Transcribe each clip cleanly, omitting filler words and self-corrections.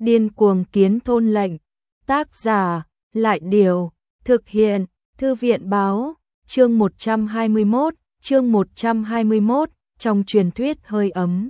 Điên cuồng kiến thôn lệnh. Tác giả, Lại Điều. Thực hiện, Thư viện Báo. Chương 121, trong truyền thuyết hơi ấm.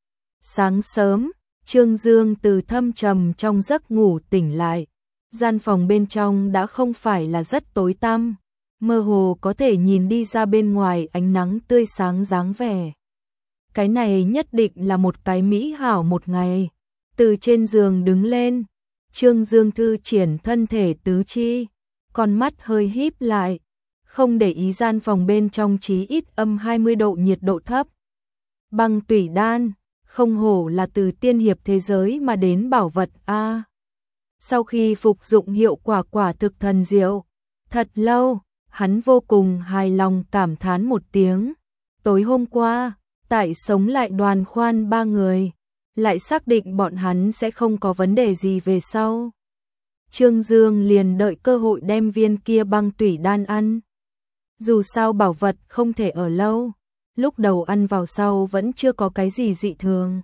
Sáng sớm, Trương Dương từ thâm trầm trong giấc ngủ tỉnh lại. Gian phòng bên trong đã không phải là rất tối tăm, mơ hồ có thể nhìn đi ra bên ngoài ánh nắng tươi sáng dáng vẻ. Cái này nhất định là một cái mỹ hảo một ngày. Từ trên giường đứng lên, Trương Dương thư triển thân thể tứ chi, con mắt hơi híp lại, không để ý gian phòng bên trong chí ít âm 20 độ nhiệt độ thấp. Băng tủy đan, không hổ là từ tiên hiệp thế giới mà đến bảo vật a. Sau khi phục dụng hiệu quả quả thực thần diệu, thật lâu, hắn vô cùng hài lòng cảm thán một tiếng. Tối hôm qua, tại sống lại đoàn khoan 3 người, lại xác định bọn hắn sẽ không có vấn đề gì về sau. Trương Dương liền đợi cơ hội đem viên kia băng tủy đan ăn. Dù sao bảo vật không thể ở lâu, lúc đầu ăn vào sau vẫn chưa có cái gì dị thường.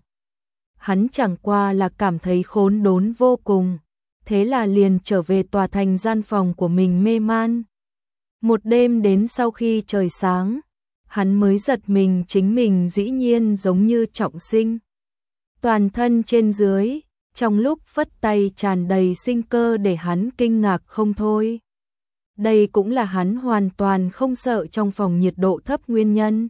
Hắn chẳng qua là cảm thấy khốn đốn vô cùng, thế là liền trở về tòa thành gian phòng của mình mê man. Một đêm đến sau khi trời sáng, hắn mới giật mình chính mình dĩ nhiên giống như trọng sinh. Toàn thân trên dưới, trong lúc phất tay tràn đầy sinh cơ để hắn kinh ngạc không thôi. Đây cũng là hắn hoàn toàn không sợ trong phòng nhiệt độ thấp nguyên nhân.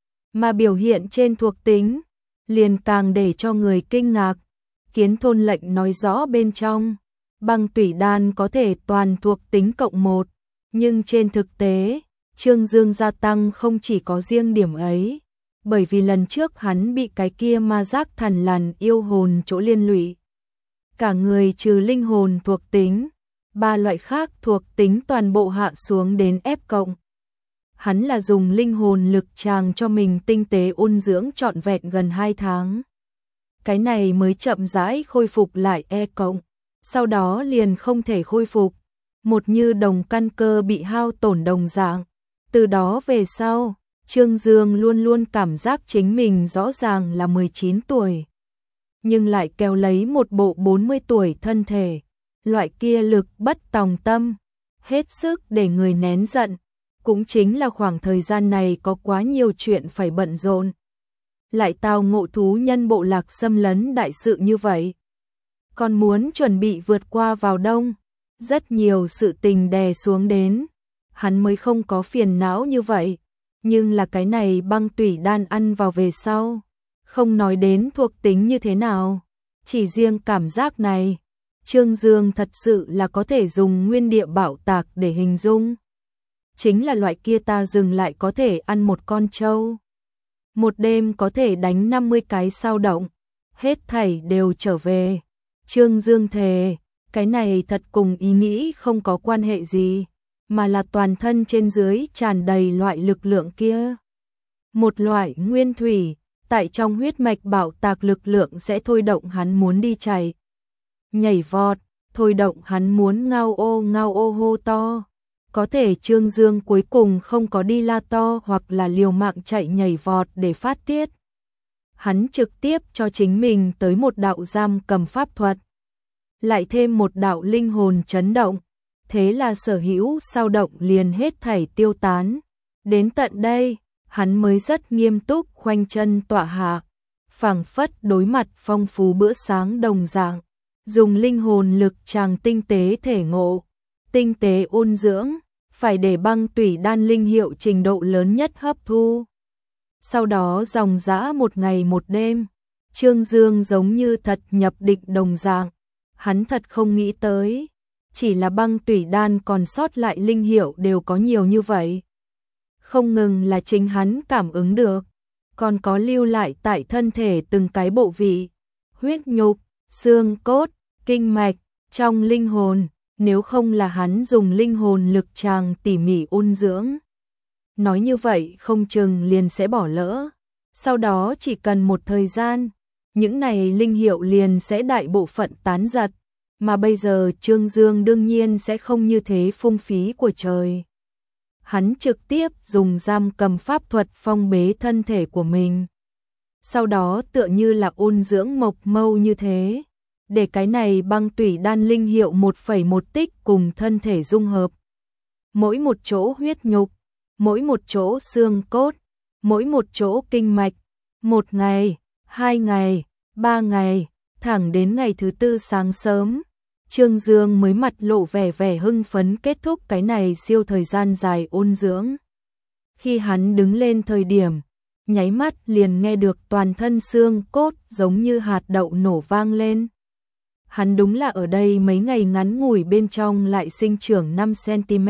Mà biểu hiện trên thuộc tính, liền càng để cho người kinh ngạc. Kiến thôn lệnh nói rõ bên trong, băng tủy đan có thể toàn thuộc tính cộng 1, nhưng trên thực tế, Trương Dương gia tăng không chỉ có riêng điểm ấy, bởi vì lần trước hắn bị cái kia ma giác thần lằn yêu hồn chỗ liên lụy. Cả người trừ linh hồn thuộc tính, 3 loại khác thuộc tính toàn bộ hạ xuống đến F+. Hắn là dùng linh hồn lực tràng cho mình tinh tế ôn dưỡng trọn vẹn gần 2 tháng. Cái này mới chậm rãi khôi phục lại E+, sau đó liền không thể khôi phục, một như đồng căn cơ bị hao tổn đồng dạng. Từ đó về sau, Trương Dương luôn luôn cảm giác chính mình rõ ràng là 19 tuổi, nhưng lại kéo lấy một bộ 40 tuổi thân thể, loại kia lực bất tòng tâm, hết sức để người nén giận. Cũng chính là khoảng thời gian này có quá nhiều chuyện phải bận rộn, lại tao ngộ thú nhân bộ lạc xâm lấn đại sự như vậy, còn muốn chuẩn bị vượt qua vào đông, rất nhiều sự tình đè xuống đến, hắn mới không có phiền não như vậy. Nhưng là cái này băng tủy đan ăn vào về sau, không nói đến thuộc tính như thế nào, chỉ riêng cảm giác này, Trương Dương thật sự là có thể dùng nguyên địa bảo tạc để hình dung. Chính là loại kia ta dừng lại có thể ăn một con trâu, một đêm có thể đánh 50 cái sao động, hết thảy đều trở về. Trương Dương thề, cái này thật cùng ý nghĩ không có quan hệ gì, mà là toàn thân trên dưới tràn đầy loại lực lượng kia. Một loại nguyên thủy, tại trong huyết mạch bảo tạc lực lượng sẽ thôi động hắn muốn đi chạy, nhảy vọt, thôi động hắn muốn ngao ô hô to. Có thể Trương Dương cuối cùng không có đi la to hoặc là liều mạng chạy nhảy vọt để phát tiết. Hắn trực tiếp cho chính mình tới một đạo giam cầm pháp thuật, lại thêm một đạo linh hồn chấn động. Thế là sở hữu sao động liền hết thảy tiêu tán. Đến tận đây, hắn mới rất nghiêm túc khoanh chân tọa hạ, phảng phất đối mặt phong phú bữa sáng đồng dạng, dùng linh hồn lực tràng tinh tế thể ngộ, tinh tế ôn dưỡng, phải để băng tủy đan linh hiệu trình độ lớn nhất hấp thu. Sau đó dòng dã một ngày một đêm, Trương Dương giống như thật nhập định đồng dạng, hắn thật không nghĩ tới. Chỉ là băng tủy đan còn sót lại linh hiệu đều có nhiều như vậy. Không ngừng là chính hắn cảm ứng được, còn có lưu lại tại thân thể từng cái bộ vị, huyết nhục, xương cốt, kinh mạch, trong linh hồn, nếu không là hắn dùng linh hồn lực tràng tỉ mỉ ôn dưỡng. Nói như vậy không chừng liền sẽ bỏ lỡ, sau đó chỉ cần một thời gian, những này linh hiệu liền sẽ đại bộ phận tán giật. Mà bây giờ Trương Dương đương nhiên sẽ không như thế phung phí của trời. Hắn trực tiếp dùng giam cầm pháp thuật phong bế thân thể của mình. Sau đó tựa như là ôn dưỡng mộc mâu như thế, để cái này băng tủy đan linh hiệu 1,1 tích cùng thân thể dung hợp. Mỗi một chỗ huyết nhục, mỗi một chỗ xương cốt, mỗi một chỗ kinh mạch, 1 ngày, 2 ngày, 3 ngày, thẳng đến ngày thứ 4 sáng sớm, Trương Dương mới mặt lộ vẻ hưng phấn kết thúc cái này siêu thời gian dài ôn dưỡng. Khi hắn đứng lên thời điểm, nháy mắt liền nghe được toàn thân xương cốt giống như hạt đậu nổ vang lên. Hắn đúng là ở đây mấy ngày ngắn ngủi bên trong lại sinh trưởng 5 cm.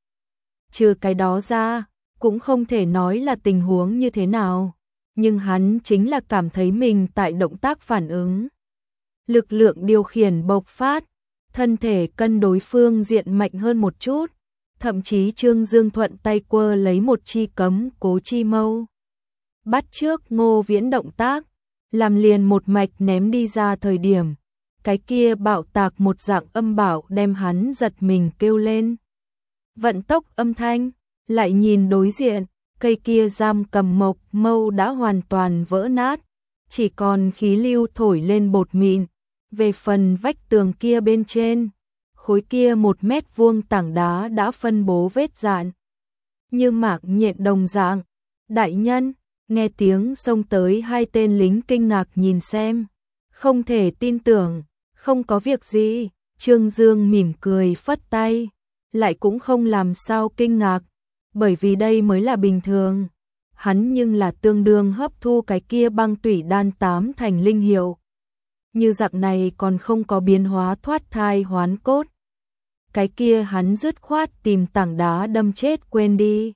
Trừ cái đó ra, cũng không thể nói là tình huống như thế nào, nhưng hắn chính là cảm thấy mình tại động tác phản ứng. Lực lượng điều khiển bộc phát, thân thể cân đối phương diện mạnh hơn một chút, thậm chí Trương Dương thuận tay quơ lấy một chi cấm cố chi mâu. Bắt trước Ngô Viễn động tác, làm liền một mạch ném đi ra thời điểm, cái kia bạo tạc một dạng âm bảo đem hắn giật mình kêu lên. Vận tốc âm thanh, lại nhìn đối diện, cây kia giam cầm mộc mâu đã hoàn toàn vỡ nát, chỉ còn khí lưu thổi lên bột mịn. Về phần vách tường kia bên trên, khối kia 1 mét vuông tảng đá đã phân bố vết dạn. Như mạc nhện đồng dạng, đại nhân, nghe tiếng xông tới 2 tên lính kinh ngạc nhìn xem. Không thể tin tưởng, không có việc gì, Trương Dương mỉm cười phất tay, lại cũng không làm sao kinh ngạc, bởi vì đây mới là bình thường. Hắn nhưng là tương đương hấp thu cái kia băng tủy đan 8 thành linh hiệu. Như dạng này còn không có biến hóa thoát thai hoán cốt. Cái kia hắn dứt khoát tìm tảng đá đâm chết quên đi.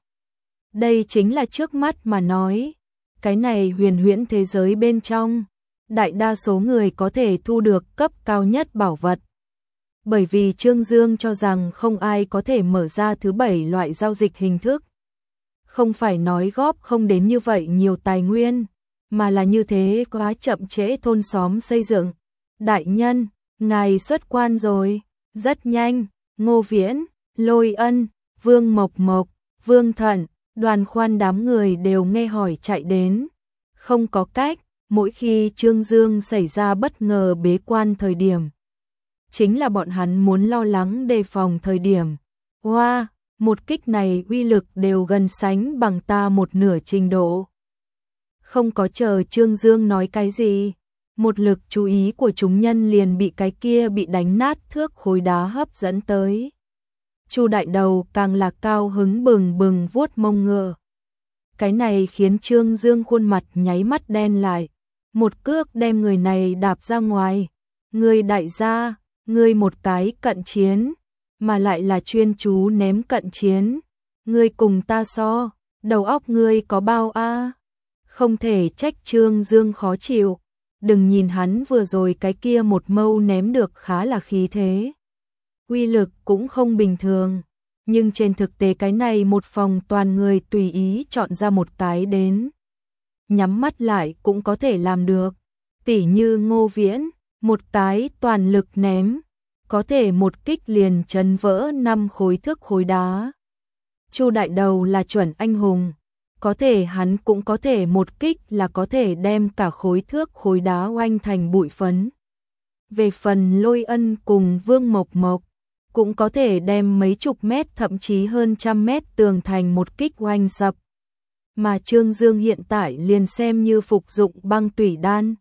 Đây chính là trước mắt mà nói. Cái này huyền huyễn thế giới bên trong, đại đa số người có thể thu được cấp cao nhất bảo vật. Bởi vì Trương Dương cho rằng không ai có thể mở ra thứ 7 loại giao dịch hình thức. Không phải nói góp không đến như vậy nhiều tài nguyên, mà là như thế quá chậm trễ thôn xóm xây dựng. Đại nhân, ngài xuất quan rồi, rất nhanh, Ngô Viễn, Lôi Ân, Vương Mộc Mộc, Vương Thận, Đoàn Khoan đám người đều nghe hỏi chạy đến. Không có cách, mỗi khi Trương Dương xảy ra bất ngờ bế quan thời điểm, chính là bọn hắn muốn lo lắng đề phòng thời điểm. Wow, một kích này uy lực đều gần sánh bằng ta một nửa trình độ. Không có chờ Trương Dương nói cái gì, một lực chú ý của chúng nhân liền bị cái kia bị đánh nát thước khối đá hấp dẫn tới. Chu đại đầu càng là cao hứng bừng bừng vuốt mông ngựa. Cái này khiến Trương Dương khuôn mặt nháy mắt đen lại, một cước đem người này đạp ra ngoài. Người đại gia, ngươi một cái cận chiến, mà lại là chuyên chú ném cận chiến. Ngươi cùng ta so, đầu óc ngươi có bao a? Không thể trách Trương Dương khó chịu. Đừng nhìn hắn vừa rồi cái kia một mâu ném được khá là khí thế. Uy lực cũng không bình thường. Nhưng trên thực tế cái này một phòng toàn người tùy ý chọn ra một cái đến. Nhắm mắt lại cũng có thể làm được. Tỉ như Ngô Viễn, một cái toàn lực ném, có thể một kích liền chấn vỡ 5 khối thước khối đá. Chu đại đầu là chuẩn anh hùng, có thể hắn cũng có thể một kích là có thể đem cả khối thước khối đá oanh thành bụi phấn. Về phần Lôi Ân cùng Vương Mộc Mộc, cũng có thể đem mấy chục mét thậm chí hơn 100 mét tường thành một kích oanh sập. Mà Trương Dương hiện tại liền xem như phục dụng băng tủy đan.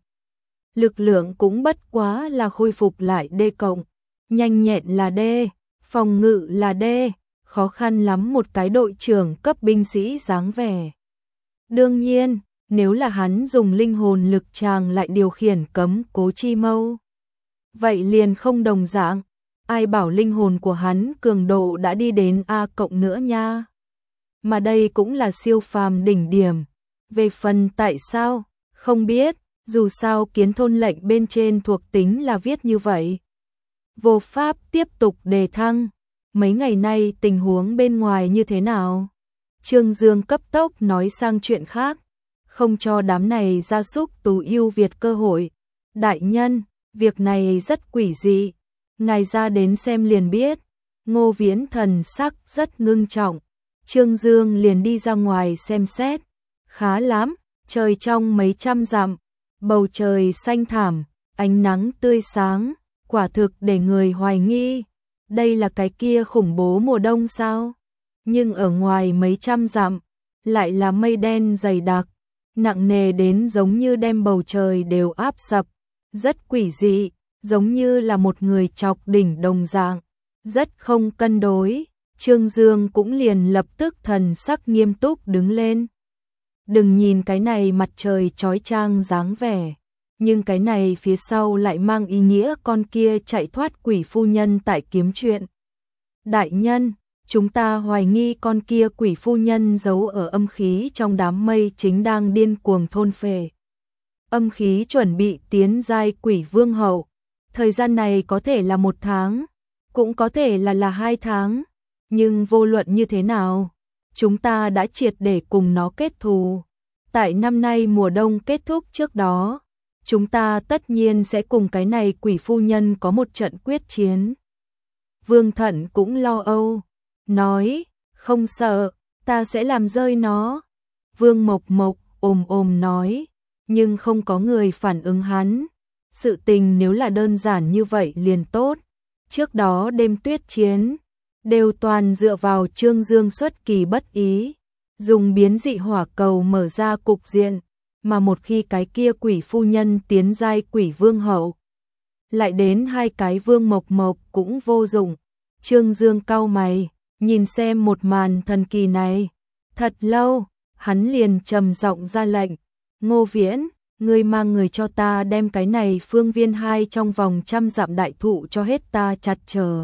Lực lượng cũng bất quá là khôi phục lại D cộng, nhanh nhẹn là D, phòng ngự là D, khó khăn lắm một cái đội trưởng cấp binh sĩ dáng vẻ. Đương nhiên, nếu là hắn dùng linh hồn lực tràng lại điều khiển cấm cố chi mâu, vậy liền không đồng dạng, ai bảo linh hồn của hắn cường độ đã đi đến A cộng nữa nha. Mà đây cũng là siêu phàm đỉnh điểm. Về phần tại sao, không biết, dù sao kiến thôn lệnh bên trên thuộc tính là viết như vậy. Vô pháp tiếp tục đề thăng. Mấy ngày nay tình huống bên ngoài như thế nào? Trương Dương cấp tốc nói sang chuyện khác, không cho đám này gia súc tù yêu Việt cơ hội. Đại nhân, việc này rất quỷ dị, ngài ra đến xem liền biết. Ngô Viễn thần sắc rất ngưng trọng. Trương Dương liền đi ra ngoài xem xét. Khá lắm, trời trong mấy trăm dặm, bầu trời xanh thẳm, ánh nắng tươi sáng, quả thực để người hoài nghi, đây là cái kia khủng bố mùa đông sao? Nhưng ở ngoài mấy trăm dặm, lại là mây đen dày đặc, nặng nề đến giống như đem bầu trời đều áp sập, rất quỷ dị, giống như là một người chọc đỉnh đồng dạng, rất không cân đối. Trương Dương cũng liền lập tức thần sắc nghiêm túc đứng lên. Đừng nhìn cái này mặt trời chói chang dáng vẻ, nhưng cái này phía sau lại mang ý nghĩa con kia chạy thoát quỷ phu nhân tại kiếm chuyện. Đại nhân, chúng ta hoài nghi con kia quỷ phu nhân giấu ở âm khí trong đám mây chính đang điên cuồng thôn phệ. Âm khí chuẩn bị tiến giai quỷ vương hậu, thời gian này có thể là 1 tháng, cũng có thể là 2 tháng, nhưng vô luận như thế nào, chúng ta đã triệt để cùng nó kết thù. Tại năm nay mùa đông kết thúc trước đó, chúng ta tất nhiên sẽ cùng cái này quỷ phu nhân có một trận quyết chiến. Vương Thận cũng lo âu, nói, không sợ, ta sẽ làm rơi nó. Vương Mộc Mộc ồm nói, nhưng không có người phản ứng hắn. Sự tình nếu là đơn giản như vậy liền tốt. Trước đó đêm tuyết chiến, đều toàn dựa vào Trương Dương xuất kỳ bất ý, dùng biến dị hỏa cầu mở ra cục diện, mà một khi cái kia quỷ phu nhân tiến giai quỷ vương hậu, lại đến 2 cái Vương Mộc Mộc cũng vô dụng. Trương Dương cau mày, nhìn xem một màn thần kỳ này, thật lâu, hắn liền trầm giọng ra lệnh, Ngô Viễn, ngươi mang người cho ta đem cái này phương viên 2 trong vòng 100 dặm đại thụ cho hết ta chặt chờ.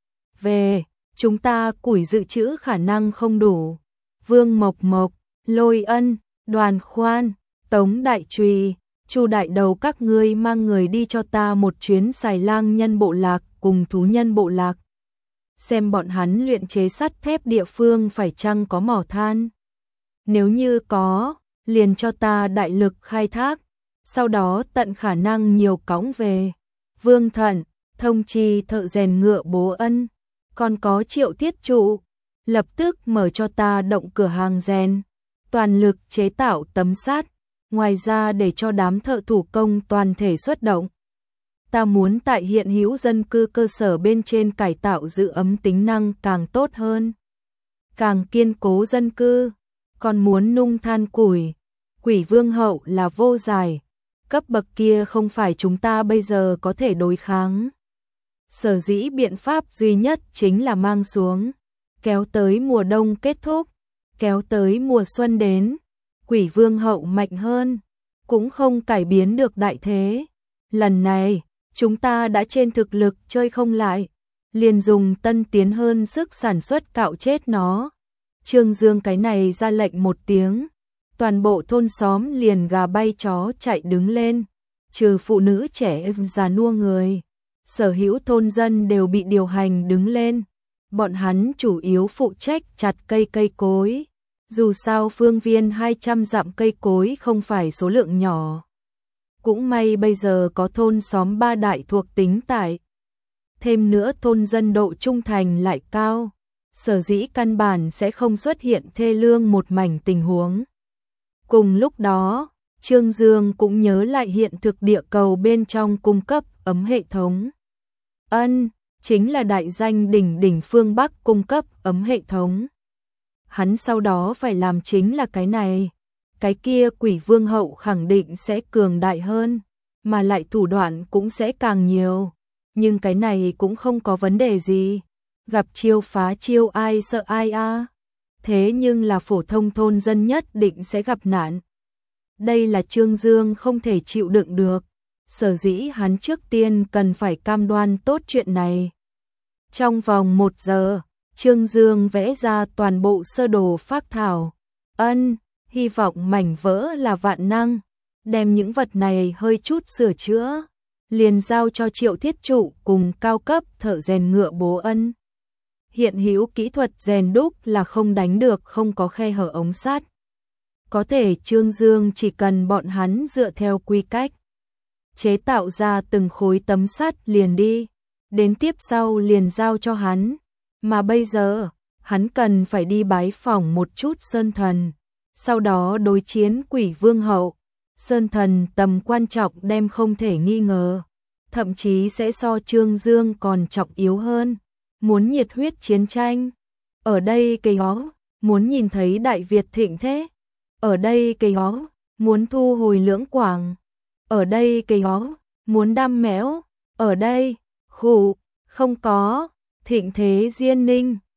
Về, chúng ta củi dự trữ khả năng không đủ. Vương Mộc Mộc, Lôi Ân, Đoàn Khoan, Tống Đại Trùy, Chu Đại Đầu các ngươi mang người đi cho ta một chuyến Xài Lang nhân bộ lạc cùng thú nhân bộ lạc. Xem bọn hắn luyện chế sắt thép địa phương phải chăng có mỏ than. Nếu như có, liền cho ta đại lực khai thác, sau đó tận khả năng nhiều cõng về. Vương Thận, thông chi thợ rèn ngựa Bố Ân, còn có Triệu Thiết Trụ, lập tức mở cho ta động cửa hàng rèn, toàn lực chế tạo tấm sắt, ngoài ra để cho đám thợ thủ công toàn thể xuất động. Ta muốn tại hiện hữu dân cư cơ sở bên trên cải tạo giữ ấm tính năng càng tốt hơn, càng kiên cố dân cư, còn muốn nung than củi. Quỷ vương hậu là vô giải, cấp bậc kia không phải chúng ta bây giờ có thể đối kháng. Sở dĩ biện pháp duy nhất chính là mang xuống, kéo tới mùa đông kết thúc, kéo tới mùa xuân đến, quỷ vương hậu mạnh hơn, cũng không cải biến được đại thế. Lần này, chúng ta đã trên thực lực chơi không lại, liền dùng tân tiến hơn sức sản xuất cạo chết nó. Trương Dương cái này ra lệnh một tiếng, toàn bộ thôn xóm liền gà bay chó chạy đứng lên, trừ phụ nữ trẻ già nua người. Sở hữu thôn dân đều bị điều hành đứng lên, bọn hắn chủ yếu phụ trách chặt cây cối. Dù sao phương viên 200 dặm cây cối không phải số lượng nhỏ. Cũng may bây giờ có thôn xóm 3 đại thuộc tính tại. Thêm nữa thôn dân độ trung thành lại cao, sở dĩ căn bản sẽ không xuất hiện thê lương một mảnh tình huống. Cùng lúc đó, Trương Dương cũng nhớ lại hiện thực địa cầu bên trong cung cấp ấm hệ thống. Chính là đại danh đỉnh đỉnh phương Bắc cung cấp ấm hệ thống. Hắn sau đó phải làm chính là cái này. Cái kia quỷ vương hậu khẳng định sẽ cường đại hơn, mà lại thủ đoạn cũng sẽ càng nhiều. Nhưng cái này cũng không có vấn đề gì. Gặp chiêu phá chiêu ai sợ ai a. Thế nhưng là phổ thông thôn dân nhất định sẽ gặp nạn. Đây là Trương Dương không thể chịu đựng được. Sở dĩ hắn trước tiên cần phải cam đoan tốt chuyện này. Trong vòng 1 giờ, Trương Dương vẽ ra toàn bộ sơ đồ phác thảo. Hy vọng mảnh vỡ là vạn năng. Đem những vật này hơi chút sửa chữa, liền giao cho Triệu Thiết Trụ cùng cao cấp thợ rèn ngựa Bố Ân. Hiện hữu kỹ thuật rèn đúc là không đánh được không có khe hở ống sắt. Có thể Trương Dương chỉ cần bọn hắn dựa theo quy cách chế tạo ra từng khối tấm sắt liền đi, đến tiếp sau liền giao cho hắn. Mà bây giờ, hắn cần phải đi bái phỏng một chút Sơn Thần, sau đó đối chiến quỷ vương hậu. Sơn Thần tầm quan trọng đem không thể nghi ngờ. thậm chí sẽ so Trương Dương còn trọng yếu hơn. Muốn nhiệt huyết chiến tranh, ở đây cây ó, muốn nhìn thấy Đại Việt thịnh thế, ở đây cây ó, muốn thu hồi Lưỡng Quảng, ở đây cây ó, muốn đam mẽo, ở đây, khụ, không có, thịnh thế Diên Ninh.